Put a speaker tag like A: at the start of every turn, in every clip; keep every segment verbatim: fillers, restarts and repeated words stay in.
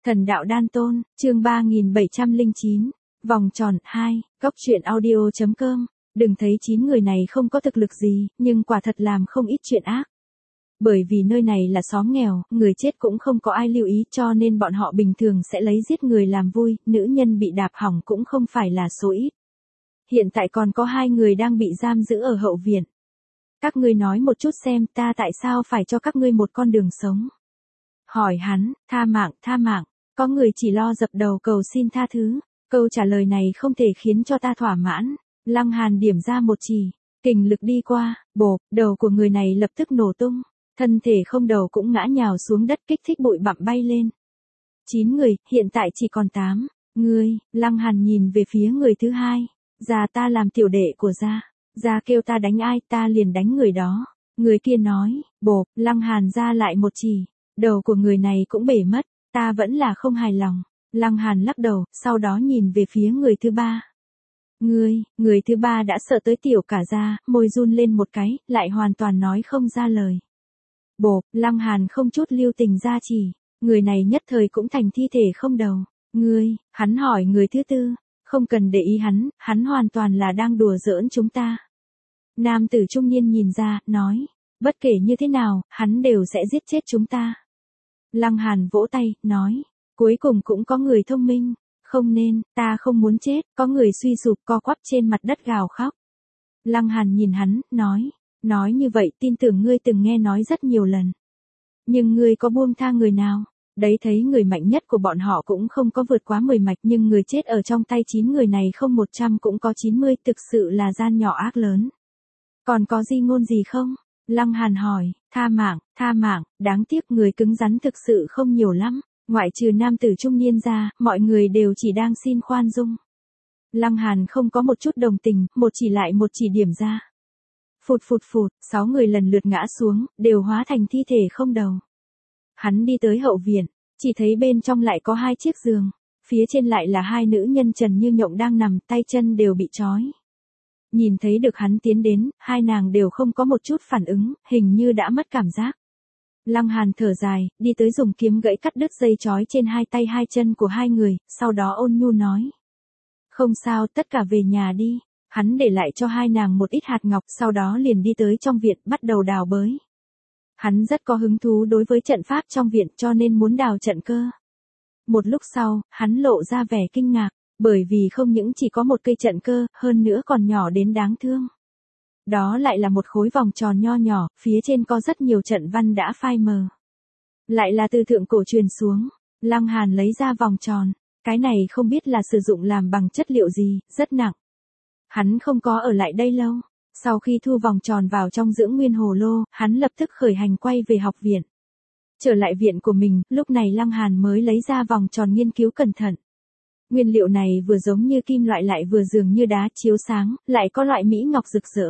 A: Thần đạo đan tôn, chương ba nghìn bảy trăm lẻ chín, vòng tròn hai, góc truyện audio chấm com. Đừng thấy chín người này không có thực lực gì, nhưng quả thật làm không ít chuyện ác. Bởi vì nơi này là xóm nghèo, người chết cũng không có ai lưu ý, cho nên bọn họ bình thường sẽ lấy giết người làm vui, nữ nhân bị đạp hỏng cũng không phải là số ít. Hiện tại còn có hai người đang bị giam giữ ở hậu viện. Các ngươi nói một chút xem, ta tại sao phải cho các ngươi một con đường sống? Hỏi hắn, tha mạng, tha mạng. Có người chỉ lo dập đầu cầu xin tha thứ. Câu trả lời này không thể khiến cho ta thỏa mãn. Lăng Hàn điểm ra một chỉ, kình lực đi qua, bộp, đầu của người này lập tức nổ tung. Thân thể không đầu cũng ngã nhào xuống đất, kích thích bụi bặm bay lên. Chín người, hiện tại chỉ còn tám. Ngươi, Lăng Hàn nhìn về phía người thứ hai. Già ta làm tiểu đệ của gia. Gia kêu ta đánh ai ta liền đánh người đó. Người kia nói, bộp, Lăng Hàn ra lại một chỉ. Đầu của người này cũng bể mất. Ta vẫn là không hài lòng. Lăng Hàn lắc đầu, sau đó nhìn về phía người thứ ba. Ngươi, người thứ ba đã sợ tới tiểu cả da, môi run lên một cái, lại hoàn toàn nói không ra lời. Bộp, Lăng Hàn không chút lưu tình ra chỉ. Người này nhất thời cũng thành thi thể không đầu. Ngươi, hắn hỏi người thứ tư. Không cần để ý hắn, hắn hoàn toàn là đang đùa giỡn chúng ta. Nam tử trung niên nhìn ra, nói. Bất kể như thế nào, hắn đều sẽ giết chết chúng ta. Lăng Hàn vỗ tay, nói. Cuối cùng cũng có người thông minh. Không nên, ta không muốn chết. Có người suy sụp co quắp trên mặt đất gào khóc. Lăng Hàn nhìn hắn, nói. Nói như vậy tin tưởng ngươi từng nghe nói rất nhiều lần. Nhưng ngươi có buông tha người nào? Đấy thấy người mạnh nhất của bọn họ cũng không có vượt quá mười mạch, nhưng người chết ở trong tay chín người này không một trăm cũng có chín mươi, thực sự là gian nhỏ ác lớn. Còn có gì ngôn gì không? Lăng Hàn hỏi, tha mạng, tha mạng, đáng tiếc người cứng rắn thực sự không nhiều lắm, ngoại trừ nam tử trung niên ra, mọi người đều chỉ đang xin khoan dung. Lăng Hàn không có một chút đồng tình, một chỉ lại một chỉ điểm ra. Phụt phụt phụt, sáu người lần lượt ngã xuống, đều hóa thành thi thể không đầu. Hắn đi tới hậu viện, chỉ thấy bên trong lại có hai chiếc giường, phía trên lại là hai nữ nhân trần như nhộng đang nằm, tay chân đều bị trói. Nhìn thấy được hắn tiến đến, hai nàng đều không có một chút phản ứng, hình như đã mất cảm giác. Lăng Hàn thở dài, đi tới dùng kiếm gãy cắt đứt dây trói trên hai tay hai chân của hai người, sau đó ôn nhu nói. Không sao, tất cả về nhà đi. Hắn để lại cho hai nàng một ít hạt ngọc, sau đó liền đi tới trong viện, bắt đầu đào bới. Hắn rất có hứng thú đối với trận pháp trong viện, cho nên muốn đào trận cơ. Một lúc sau, hắn lộ ra vẻ kinh ngạc, bởi vì không những chỉ có một cây trận cơ, hơn nữa còn nhỏ đến đáng thương. Đó lại là một khối vòng tròn nho nhỏ, phía trên có rất nhiều trận văn đã phai mờ. Lại là từ thượng cổ truyền xuống. Lăng Hàn lấy ra vòng tròn, cái này không biết là sử dụng làm bằng chất liệu gì, rất nặng. Hắn không có ở lại đây lâu. Sau khi thu vòng tròn vào trong dưỡng nguyên hồ lô, hắn lập tức khởi hành quay về học viện. Trở lại viện của mình, lúc này Lăng Hàn mới lấy ra vòng tròn nghiên cứu cẩn thận. Nguyên liệu này vừa giống như kim loại lại vừa dường như đá chiếu sáng, lại có loại mỹ ngọc rực rỡ.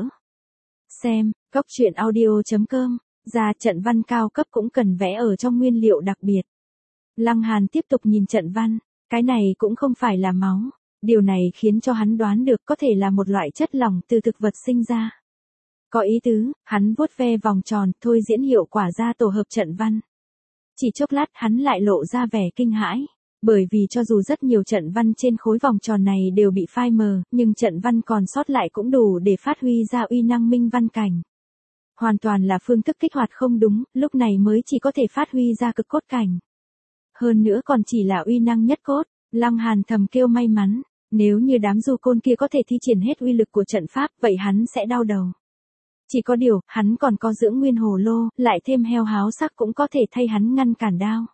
A: Xem, góc truyện audio chấm com, ra trận văn cao cấp cũng cần vẽ ở trong nguyên liệu đặc biệt. Lăng Hàn tiếp tục nhìn trận văn, cái này cũng không phải là máu. Điều này khiến cho hắn đoán được có thể là một loại chất lỏng từ thực vật sinh ra. Có ý tứ, hắn vuốt ve vòng tròn, thôi diễn hiệu quả ra tổ hợp trận văn. Chỉ chốc lát hắn lại lộ ra vẻ kinh hãi, bởi vì cho dù rất nhiều trận văn trên khối vòng tròn này đều bị phai mờ, nhưng trận văn còn sót lại cũng đủ để phát huy ra uy năng minh văn cảnh. Hoàn toàn là phương thức kích hoạt không đúng, lúc này mới chỉ có thể phát huy ra cực cốt cảnh. Hơn nữa còn chỉ là uy năng nhất cốt, Lăng Hàn thầm kêu may mắn. Nếu như đám du côn kia có thể thi triển hết uy lực của trận pháp, vậy hắn sẽ đau đầu. Chỉ có điều, hắn còn có dưỡng nguyên hồ lô, lại thêm heo háo sắc cũng có thể thay hắn ngăn cản đao.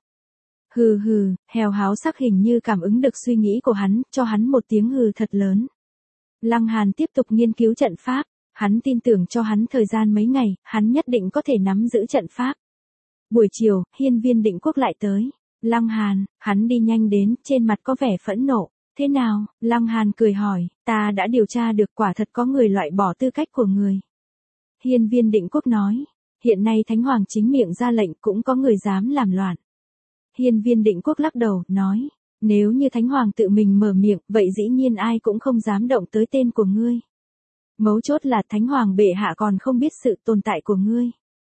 A: Hừ hừ, heo háo sắc hình như cảm ứng được suy nghĩ của hắn, cho hắn một tiếng hừ thật lớn. Lăng Hàn tiếp tục nghiên cứu trận pháp, hắn tin tưởng cho hắn thời gian mấy ngày, hắn nhất định có thể nắm giữ trận pháp. Buổi chiều, hiên viên Định Quốc lại tới. Lăng Hàn, hắn đi nhanh đến, trên mặt có vẻ phẫn nộ. Thế nào? Lăng Hàn cười hỏi, ta đã điều tra được quả thật có người loại bỏ tư cách của người. Hiên viên Định Quốc nói, hiện nay Thánh Hoàng chính miệng ra lệnh cũng có người dám làm loạn. Hiên viên Định Quốc lắc đầu, nói, nếu như Thánh Hoàng tự mình mở miệng, vậy dĩ nhiên ai cũng không dám động tới tên của ngươi. Mấu chốt là Thánh Hoàng bệ hạ còn không biết sự tồn tại của ngươi.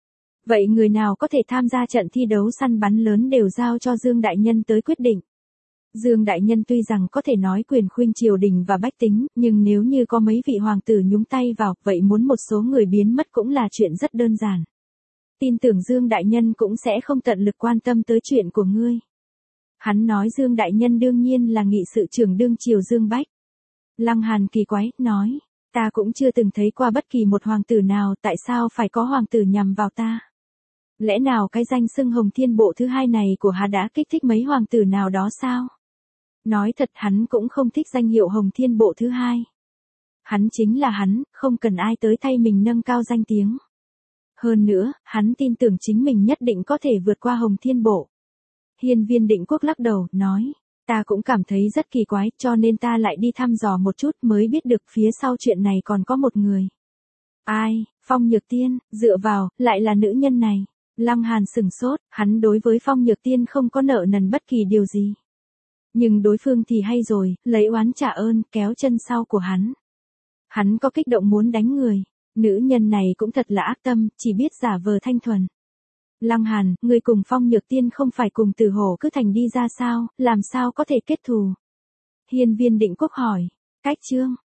A: Vậy người nào có thể tham gia trận thi đấu săn bắn lớn đều giao cho Dương Đại Nhân tới quyết định. Dương Đại Nhân tuy rằng có thể nói quyền khuynh triều đình và bách tính, nhưng nếu như có mấy vị hoàng tử nhúng tay vào, vậy muốn một số người biến mất cũng là chuyện rất đơn giản. Tin tưởng Dương Đại Nhân cũng sẽ không tận lực quan tâm tới chuyện của ngươi. Hắn nói Dương Đại Nhân đương nhiên là nghị sự trưởng đương triều Dương Bách. Lăng Hàn kỳ quái, nói, ta cũng chưa từng thấy qua bất kỳ một hoàng tử nào, tại sao phải có hoàng tử nhằm vào ta? Lẽ nào cái danh xưng Hồng Thiên Bộ thứ hai này của hắn đã kích thích mấy hoàng tử nào đó sao? Nói thật hắn cũng không thích danh hiệu Hồng Thiên Bộ thứ hai. Hắn chính là hắn, không cần ai tới thay mình nâng cao danh tiếng. Hơn nữa, hắn tin tưởng chính mình nhất định có thể vượt qua Hồng Thiên Bộ. Hiên Viên Định Quốc lắc đầu, nói, ta cũng cảm thấy rất kỳ quái, cho nên ta lại đi thăm dò một chút mới biết được phía sau chuyện này còn có một người. Ai, Phong Nhược Tiên, dựa vào, lại là nữ nhân này. Lăng Hàn sừng sốt, hắn đối với Phong Nhược Tiên không có nợ nần bất kỳ điều gì. Nhưng đối phương thì hay rồi, lấy oán trả ơn, kéo chân sau của hắn. Hắn có kích động muốn đánh người. Nữ nhân này cũng thật là ác tâm, chỉ biết giả vờ thanh thuần. Lăng Hàn, người cùng Phong Nhược Tiên không phải cùng từ Hổ Cứ Thành đi ra sao, làm sao có thể kết thù? Hiên Viên Định Quốc hỏi, cách chương,